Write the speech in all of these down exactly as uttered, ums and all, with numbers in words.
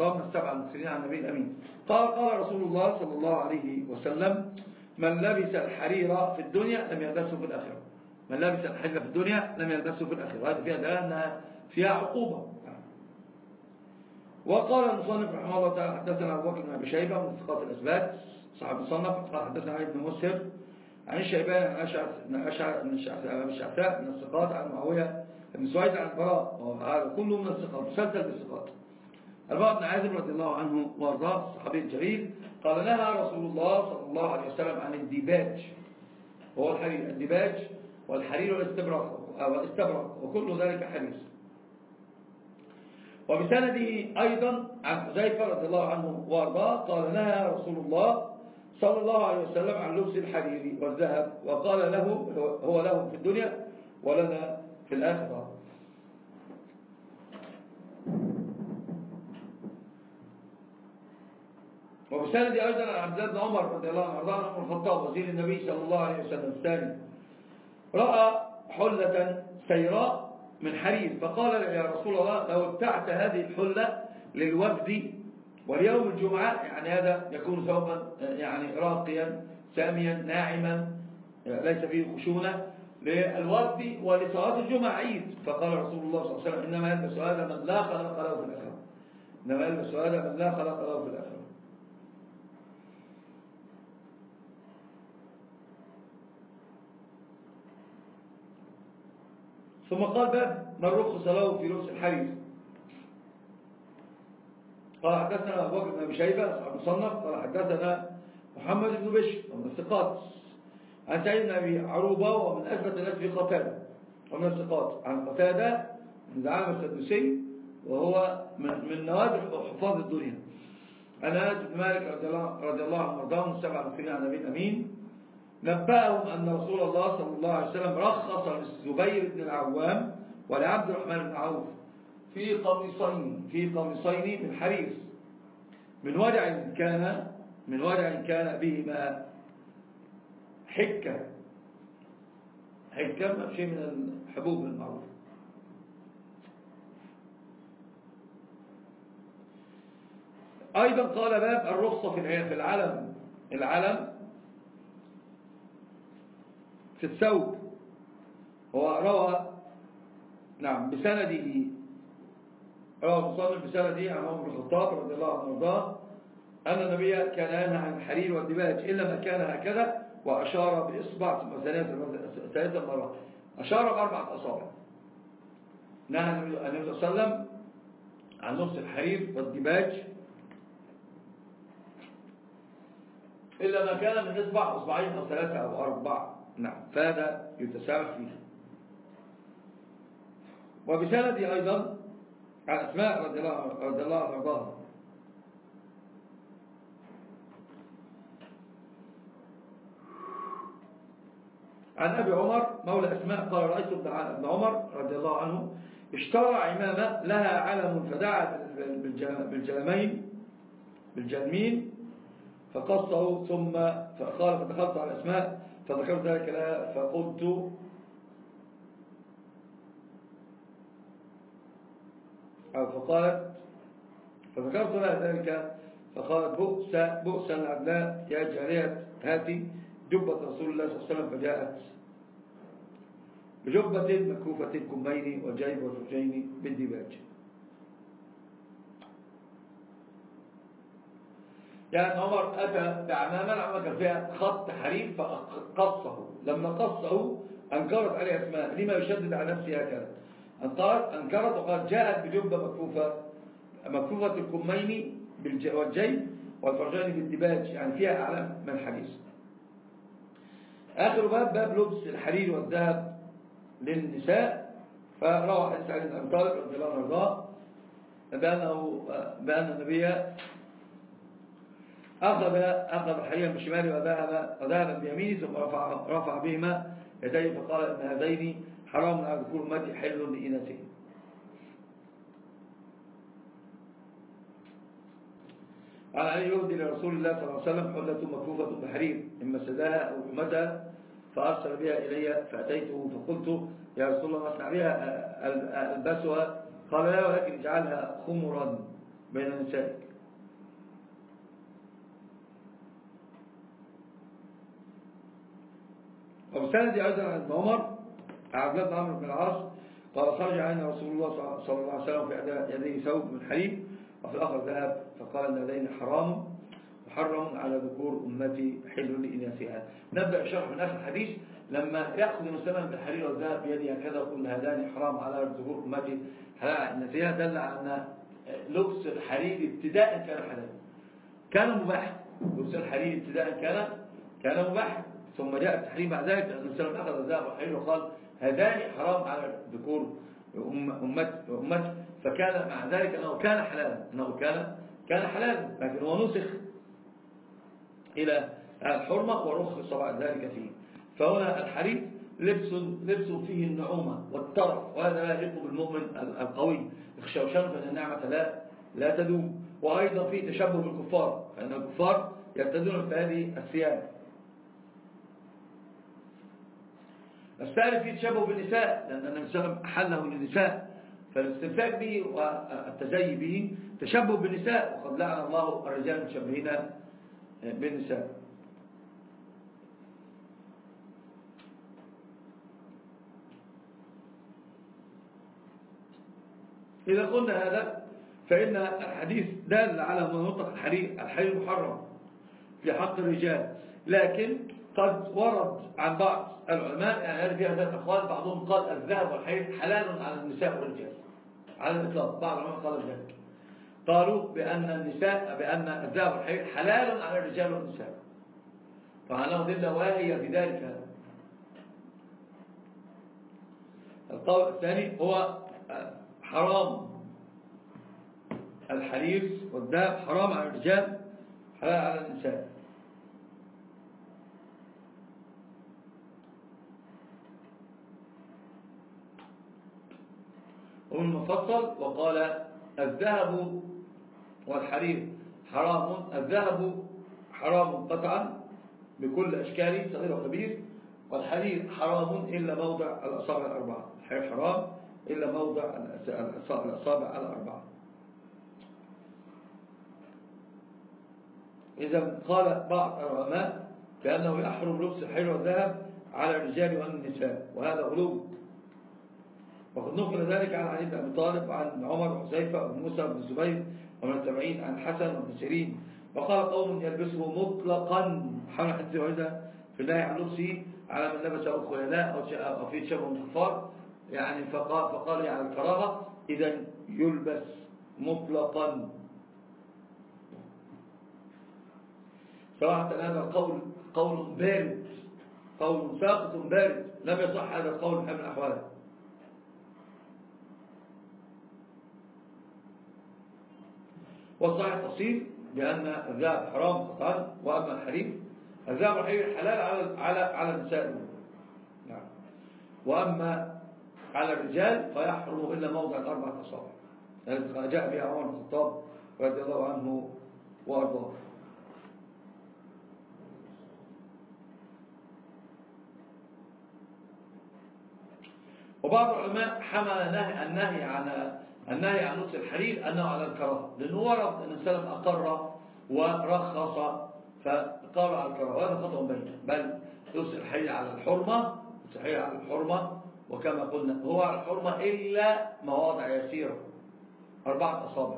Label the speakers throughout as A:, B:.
A: وارضاه من السبعة المكثرين عن النبي الأمين. قال قال رسول الله صلى الله عليه وسلم: من لبس الحرير في الدنيا لم يلبسه في الآخرة. من لبس الحرير في الدنيا لم يلبسه في الآخرة. وهذا فيها دلالة أنها فيها عقوبة. وقال المصنف رحمه الله تعالى: حدثنا أبو بكر بن أبي شيبة من ثقات الأثبات صاحب المصنف قال حدثنا علي بن مسهر عن الشيباني عن أشعث بن أشعث بن الشعثاء من الثقات عن معاوية بن سويد عن البراء، وهذا كله من الثقات مسلسل بالثقات. البراء بن عازب رضي الله عنه وارضاه الصحابي الجليل قال: نهى رسول الله صلى الله عليه وسلم عن الديباج، وهو الحرير، الديباج والحرير والاستبرق والاستبرق وكل ذلك حرير. وبسنده أيضا عن حذيفة رضي الله عنه وارضاه قال: نهى رسول الله صلى الله عليه وسلم عن لبس الحرير والذهب، وقال له هو له في الدنيا ولنا في الآخرة. وبسند أيضا عن عبد الله بن عمر رضي الله عنه وارضاه عن الخطاب وزير النبي صلى الله عليه وسلم الثاني رأى حلة سيراء من حرير فقال: يا رسول الله لو ابتعت هذه الحلة للوفد واليوم الجمعة، يعني هذا يكون ثوبا يعني راقيا ساميا ناعما ليس فيه خشونة للوفد ولصلاة الجمعة عيد. فقال رسول الله صلى الله عليه وسلم: إنما يلبس هذا من لا خلق له في الآخرة. إنما يلبس هذا من لا خلق له في الآخرة. ثم قال: باب من رخص له في لبس الحرير. قال حدثنا أبو بكر بن أبي شيبة صاحب المصنف قال حدثنا محمد بن بشر ومن الثقات عن سعيد بن أبي عروبة ومن أثبت الناس في قتادة ومن الثقات عن قتادة من زعامة السدوسي وهو من من نوادر حفاظ الدنيا عن أنس بن مالك رضي الله عنه وارضاه من السبعة المكثرين عن النبي الأمين نبأهم أن رسول الله صلى الله عليه وسلم رخص للزبير بن العوام ولعبد الرحمن بن عوف في قميصين في قميصين من حرير من وجع كان من وجع كان بهما حكة حكة شيء من الحبوب المعروف. أيضا قال: باب الرخصة في العلم العلم في الثوب. هو روى نعم بسنده روى المصنف بسنده عن عمر بن الخطاب رضي الله عنه وارضاه أن النبي كان ينهى عن الحرير والديباج إلا ما كان هكذا، وأشار بإصبع ثم ثلاثة مرات، أشار بأربعة أصابع. نهى النبي صلى الله عليه وسلم عن لبس الحرير والديباج إلا ما كان من إصبع أصبعين أو ثلاثة أو أربعة. نعم فهذا يتسامح فيه. وبسند أيضا عن أسماء رضي الله عنها وارضاها عن أبي عمر مولى أسماء قال: رأيت ابن عمر رضي الله عنه اشترى عمامة لها علم فدعا بالجلمين بالجلمين فقصه ثم فقال: فدخلت على أسماء فذكرت ذلك لها فقلت أو فقالت فذكرت لها ذلك فقالت: بؤس بؤس العدلاء يا جارية هاتي جبة رسول الله صلى الله عليه وسلم. فجاءت بجبة مكوفة الكمين والجيب والفرجين بالديباج. يعني عمر أتى بعمامة العمامة كان فيها خط حرير فقصه، لما قصه أنكرت عليه أسماء لما يشدد على نفسه هكذا، أنكرت وقال: جاءت بجبة مكفوفة مكفوفة الكمين والجيب والفرجين بالديباج، يعني فيها أعلام من الحديث. آخر باب باب لبس الحرير والذهب للنساء. فروى حديث علي بن أبي طالب رضي الله عنه وارضاه بأنه بأن النبي أخذ أخذ حريرا بشماله وذهب وذهب بيمينه ثم رفع رفع بهما يديه فقال: إن هذين حرام على ذكور أمتي حل لإناثهم. عن علي يهدي لرسول الله صلى الله عليه وسلم حلة مكفوفة بحرير إما سداها أو حمتها فأرسل بها إلي فأتيته فقلت: يا رسول الله أصنع بها ألبسها؟ قال: لا ولكن اجعلها خمرا بين نسائك. وبسند أيضا عن ابن عمر عبد الله بن عمرو بن العاص قال خرج علينا رسول الله صلى الله عليه وسلم في يديه ثوب من حرير وفي الآخر ذهب، فقال ان اللذين حرام محرم على ذكور أمتي حل لإناثها. نبدأ الشرح من آخر الحديث. لما يأخذ المسلم بالحرير والذهب بيده هكذا ويقول هذان حرام على ذكور أمتي حلال على إناثها، دل على أن لبس الحرير ابتداء كان حلال، كان مباح. لبس الحرير ابتداء كان كان مباح، ثم جاء التحريم بعد ذلك أن المسلم أخذ الذهب والحرير وقال هذان حرام على ذكور أمتي أمتي، فكان مع ذلك أنه كان حلالا، أنه كان كان حلالا، لكن هو نسخ إلى الحرمة ورخص بعد ذلك فيه. فهنا الحرير لبس لبس فيه النعومة والترف، وهذا لا يليق بالمؤمن القوي الخشوشان، فإن النعمة لا لا تدوم. وأيضا فيه تشبه بالكفار، فإن الكفار يرتدون في هذه الثياب. الثالث فيه تشبه بالنساء، لأن النبي صلى الله عليه وسلم أحله للنساء، فالاستمساك به والتزي به تشبه بالنساء، وقد لعن الله الرجال المتشبهين بالنساء. إذا قلنا هذا فإن الحديث دال على من يطلق الحرير الحرير محرم في حق الرجال، لكن قد ورد عن بعض العلماء يعني هذه فيها ثلاث أقوال، بعضهم قال الذهب والحرير حلال على النساء والرجال على الإطلاق، بعض العلماء قالوا ذلك، قالوا بأن النساء بأن الذهب والحرير حلال على الرجال والنساء، فعناه دلة واهية في ذلك هذا. القول الثاني هو حرام الحرير والذهب حرام على الرجال حلال على النساء. ومن المفصل وقال الذهب والحرير حرام، الذهب حرام قطعا بكل أشكاله صغير وكبير، والحرير حرام إلا موضع الأصابع الأربعة، الحرير حرام إلا موضع الأصابع الأربعة. إذا قال بعض العلماء بأنه يحرم لبس الحرير والذهب على الرجال والنساء، وهذا غلو، وقد نقل ذلك عن علي بن أبي طالب وعن عمر وحذيفة وابن موسى وابن الزبير ومن التابعين عن الحسن وابن سيرين. وقال قوم يلبسه مطلقا حول حديث وعيدة في النهي عن لبسه على من لبسه الخيلاء أو في شبه من الكفار، يعني فقال, فقال يعني الكراهة إذا يلبس مطلقا. صراحة هذا القول قول بارد، قول ساقط بارد، لم يصح هذا القول بحال من الأحوال. والصحيح التفصيل بأن الذهب حرام قطعا، وأما الحرير الذهب والحرير حلال على على على النساء، نعم، وأما على الرجال فيحرم إلا موضع الأربعة أصابع، الذي جاء بها عمر بن الخطاب رضي الله عنه وأرضاه. وبعض العلماء حمل النهي النهي عن النهي عن لبس الحرير أنه على الكراهة، لأنه ورد أن السلف أقر ورخص فقالوا على الكراهة، وهذا خطأ بين، بل لبس الحرير على الحرمة، لبس الحرير على الحرمة، وكما قلنا هو على الحرمة إلا مواضع يسيرة أربعة أصابع.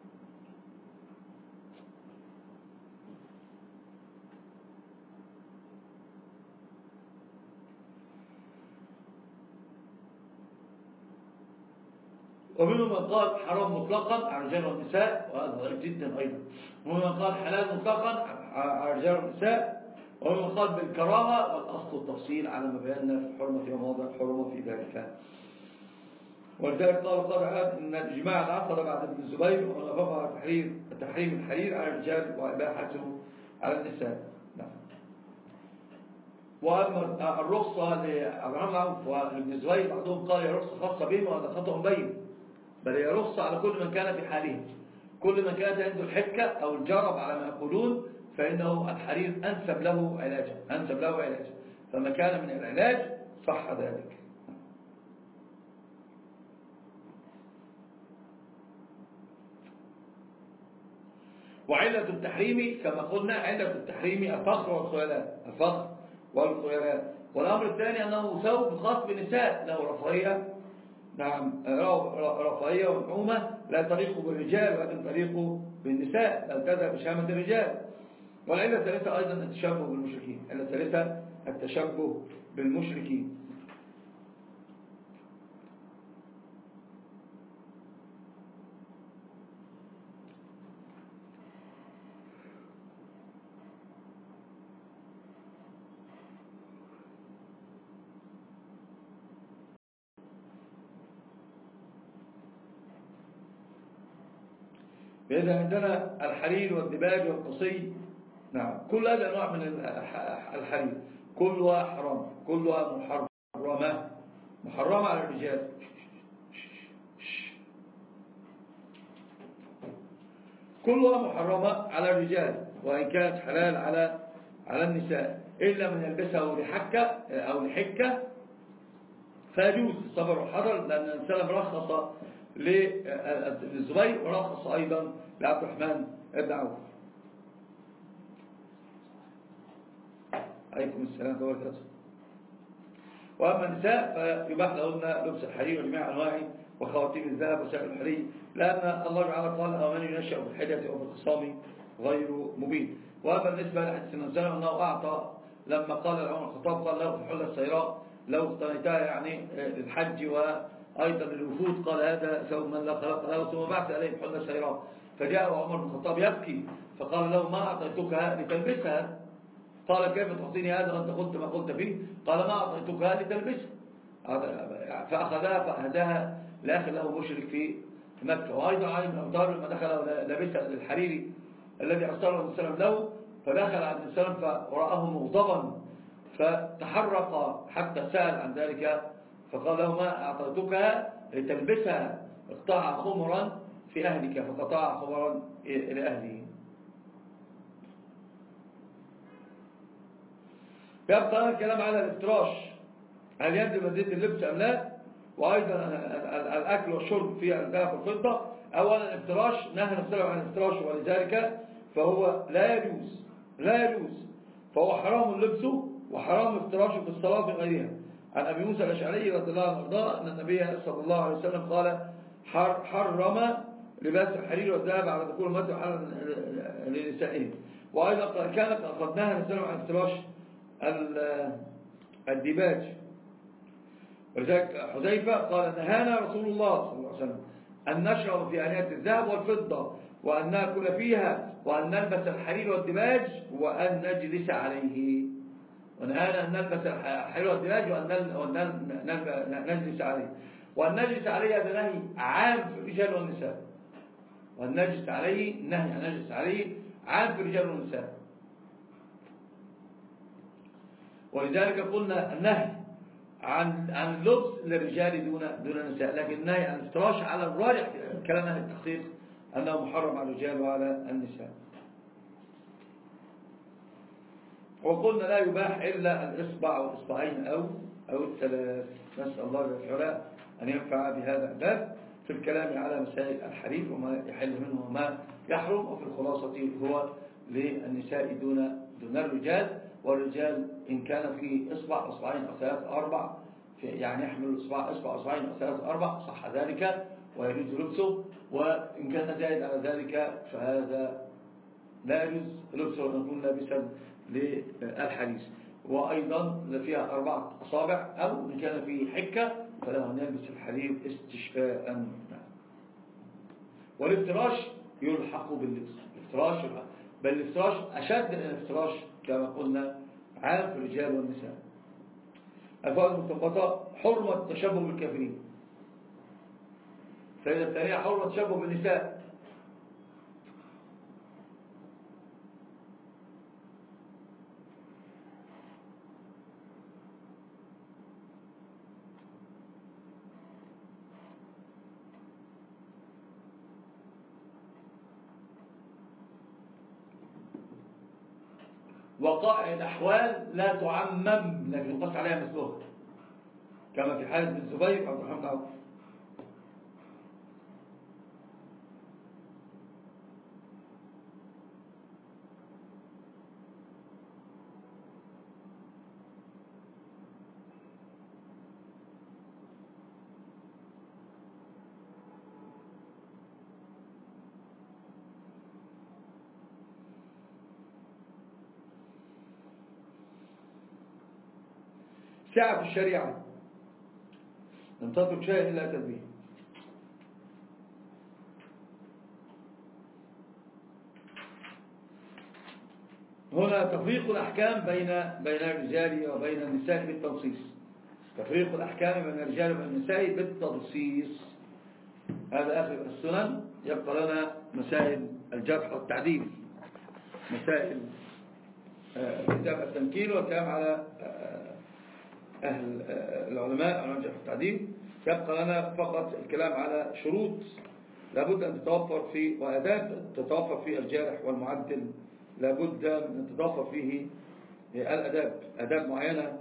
A: ومنهم من قال حرام مطلقا على الرجال والنساء، وهذا ضعيف جدا أيضا. ومنهم من قال حلال مطلقا على الرجال والنساء، ومنهم من قال بالكراهة، والأصل التفصيل على ما بينا في الحرمة في مواضع الحرمة في ذلك. ولذلك قال القاضي عياض إن الإجماع العقد بعد ابن الزبير ونفقه على تحرير تحريم الحرير على الرجال وإباحته على النساء. نعم. وأما الرخصة لأبراهيم العوف وابن الزبير بعضهم قال هي رخصة خاصة بهم، وهذا خطأ بين، بل هي رخصة على كل من كان في حاله، كل من كانت عنده الحكة أو الجرب على ما يقولون، فإنه الحرير أنسب له علاجه أنسب له علاجه فما كان من العلاج صح ذلك. وعلة التحريم كما قلنا علة التحريم الفخر والخيلاء، الفخر والخيلاء. والأمر الثاني أنه ثوب خاص بالنساء له رفاهية، نعم رفاهية ونعومة لا تليق بالرجال ولكن تليق بالنساء، لا تذهب بشامة الرجال. والعلة الثالثة أيضا التشبه بالمشركين، العلة الثالثة التشبه بالمشركين. فإذا عندنا الحرير والدباج والقصي، نعم كل هذا أنواع من الحرير كلها حرام، كلها محرمة، محرمة على الرجال. كلها محرمة على الرجال وإن كانت حلال على على النساء، إلا من يلبسها لحكة أو لحكة فيجوز الصبر والحذر، لأن الإنسان رخص للزبير ورخص أيضا لعبد الرحمن بن عوف. عليكم السلام ورحمة الله. وأما النساء فيباح لهن لبس الحرير وجميع أنواعه وخواتيم الذهب وسائر الحرير، لأن الله تعالى قال ومن ينشأ في الحلية أو في الخصام غير مبين. وأما بالنسبة لحديث النبي صلى الله عليه وسلم أنه أعطى لما قال عمر الخطاب قال له في الحلة السيراء لو اقتنيتها يعني للحج وأيضا للوفود، قال هذا ثوب من لا خلق له، ثم بعث عليه الحلة السيراء. فجاء عمر بن الخطاب يبكي فقال له ما أعطيتكها لتلبسها؟ قال كيف تعطيني هذا وأنت قلت ما قلت فيه؟ قال ما أعطيتكها لتلبسها. فأخذها فأهداها لأخي له مشرك في مكة. وأيضا علي بن أبي طالب لما دخل لابسا للحريري الذي أرسله النبي صلى الله عليه وسلم له، فدخل على النبي صلى الله عليه وسلم فرآه مغضبا فتحرق حتى سأل عن ذلك، فقال له ما أعطيتكها لتلبسها، اقطع خمرا في أهلك، فقطع خمرا إلى أهله. يبقى الكلام على الافتراش، هل يجب مزيد اللبس أم لا؟ وأيضا الأكل والشرب في الذهب والفضة. أولا الافتراش نهى نفسه عن الافتراش، ولذلك فهو لا يجوز، لا يجوز، فهو حرام لبسه وحرام افتراشه في الصلاة في غيرها. عن أبي موسى الأشعري رضي الله عنه وارضاه أن النبي صلى الله عليه وسلم قال حرم لباس الحرير والذهب على ذكور المسجد وعلى لنسائهم. وأيضا كانت قد نهى نفسه عن افتراش الديباج، ولذلك حذيفة قال نهانا رسول الله صلى الله عليه وسلم أن نشرب في آنية الذهب والفضة وأن نأكل فيها وأن نلبس الحرير والدباج وأن نجلس عليه. ونهانا أن نلبس الحرير والدباج وأن نجلس عليه. وأن نجلس عليه هذا نهي عام في الرجال والنساء، وأن نجلس عليه نهي أن نجلس عليه عام في الرجال والنساء. ولذلك قلنا النهي عن عن اللبس للرجال دون دون النساء، لكن النهي عن الافتراش على الراجح في كلام اهل التحقيق انه محرم على الرجال وعلى النساء. وقلنا لا يباح الا الاصبع او الاصبعين او او الثلاث. نسال الله تعالى ان ينفع بهذا الباب في الكلام على مسائل الحرير وما يحل منه وما يحرم، وفي الخلاصه هو للنساء دون دون الرجال، والرجال إن كان في إصبع أصبعين أو ثلاثة أربع يعني يحمل إصبع أصبع أصبعين أو ثلاثة أربع صح ذلك ويجوز لبسه، وإن كان زائد على ذلك فهذا لا يجوز لبسه ونكون لابسا للحديث. وأيضا فيها أربعة أصابع أو إن كان في حكة فله أن يلبس الحرير استشفاء. والافتراش يلحق باللبس، الافتراش يلحق، بل الافتراش أشد من الافتراش كما قلنا عام في الرجال والنساء. الفوائد المستنبطة: حرمة التشبه بالكافرين. الفائدة الثانية حرمة التشبه بالنساء. وقائع الأحوال لا تعمم لكن يقاس عليها مثلها، كما في حالة بن الزبير عبد الرحمن بن عوف. سعة الشريعة لم تترك شيئا إلا أتت به. هنا تفريق الأحكام بين بين الرجال وبين النساء بالتنصيص. تفريق الأحكام بين الرجال وبين النساء بالتنصيص. هذا آخر السنن. يبقى لنا مسائل الجرح والتعديل، مسائل كتاب التنكيل والكلام على أهل العلماء على الجرح والتعديل. يبقى لنا فقط الكلام على شروط لابد أن تتوفر في وآداب تتوفر في الجارح والمعدل، لابد أن تتوفر فيه الأداب، أداب معينة.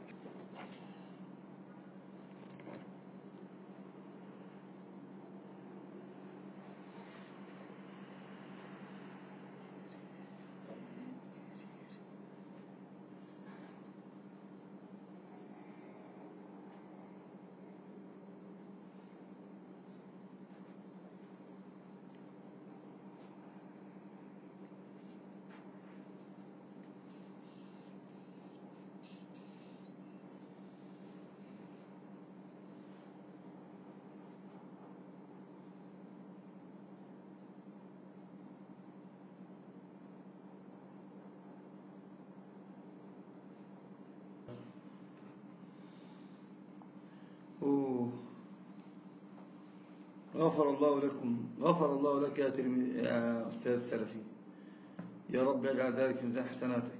A: أوه. غفر الله لكم، غفر الله لك يا, يا أستاذ سلفي، يا رب يجعل ذلك في ميزان حسناتك.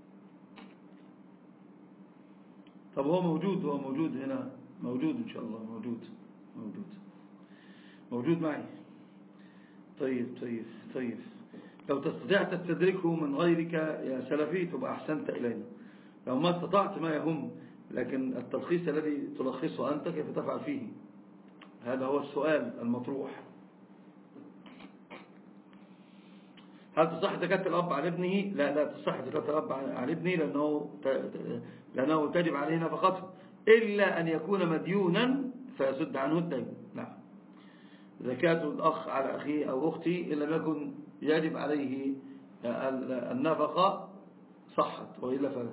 A: طب هو موجود، هو موجود هنا، موجود إن شاء الله، موجود موجود موجود معي. طيب طيب طيب لو تستطيع تستدركه من غيرك يا سلفي تبقى أحسنت إلينا. لو ما استطعت ما يهم، لكن التلخيص الذي تلخصه أنت كيف تفعل فيه؟ هذا هو السؤال المطروح. هل تصح زكاة الأب عن ابنه؟ لا لا تصح زكاة الأب عن ابنه، لأنه لأنه تجب عليه نفقته، إلا أن يكون مديونا فيسد عنه الدين. نعم. زكاة الأخ على أخيه أو أختي إن لم يكن يجب عليه النفقة صحت، وإلا فلا.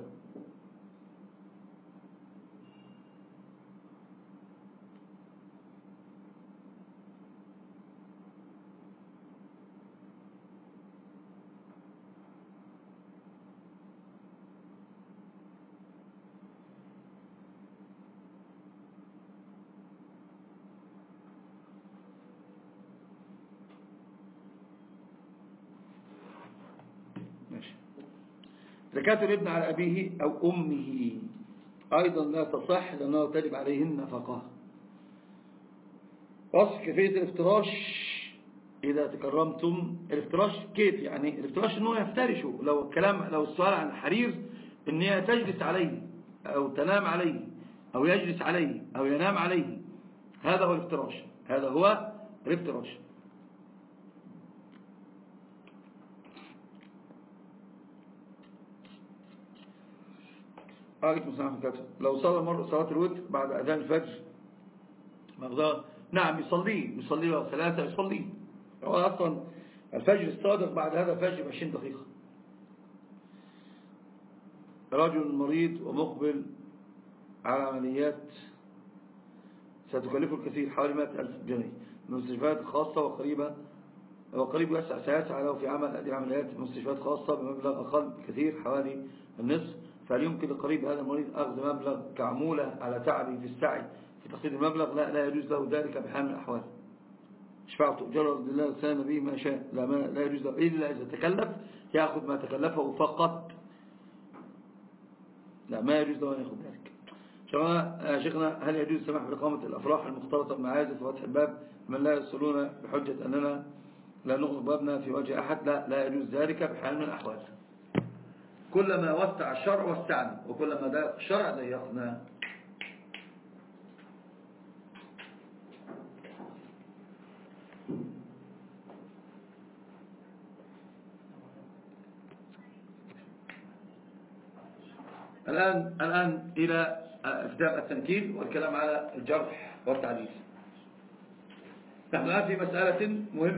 A: زكاة الابن على أبيه أو أمه أيضا لا تصح، لأنه تجب عليه النفقة. وصف كيفية الافتراش إذا تكرمتم. الافتراش كيف يعني؟ الافتراش أنه يفترشه. لو الكلام لو السؤال عن الحرير أن هي تجلس عليه أو تنام عليه أو يجلس عليه أو ينام عليه، هذا هو الافتراش، هذا هو الافتراش. عليكم السلام عليكم. لو صلى مرة صلاة الوتر بعد أذان الفجر مغضاء، نعم يصلي يصلي له ثلاثة يصلي. هو أصلا الفجر الصادق بعد هذا الفجر بعشرين دقيقة. رجل مريض ومقبل على عمليات ستكلفه الكثير حوالي مئة ألف جنيه من المستشفيات الخاصة وقريبا وقريب يسع سيسعى له في عمل هذه العمليات في مستشفيات خاصة بمبلغ أقل كثير حوالي النصف. فهل يمكن لقريب هذا المريض أخذ مبلغ كعمولة على تعبه في السعي في تقديم المبلغ؟ لا لا يجوز له ذلك بحال من الأحوال. شفاعة تؤجر لله سنة به ما شاء، لا, ما لا يجوز له إلا إذا تكلف يأخذ ما تكلفه فقط، لا ما يجوز له أن يأخذ ذلك. شيخنا هل يجوز السماح بإقامة الأفراح المختلطة بالمعازف وفتح الباب من لا يصلون بحجة أننا لا نغلق بابنا في وجه أحد؟ لا لا يجوز ذلك بحال من الأحوال. كلما وسع الشرع وسعنا، وكلما ضيق الشرع ضيقنا. الآن الآن إلى كتاب التنكيل والكلام على الجرح والتعديل. نحن الآن في مسألة مهمة.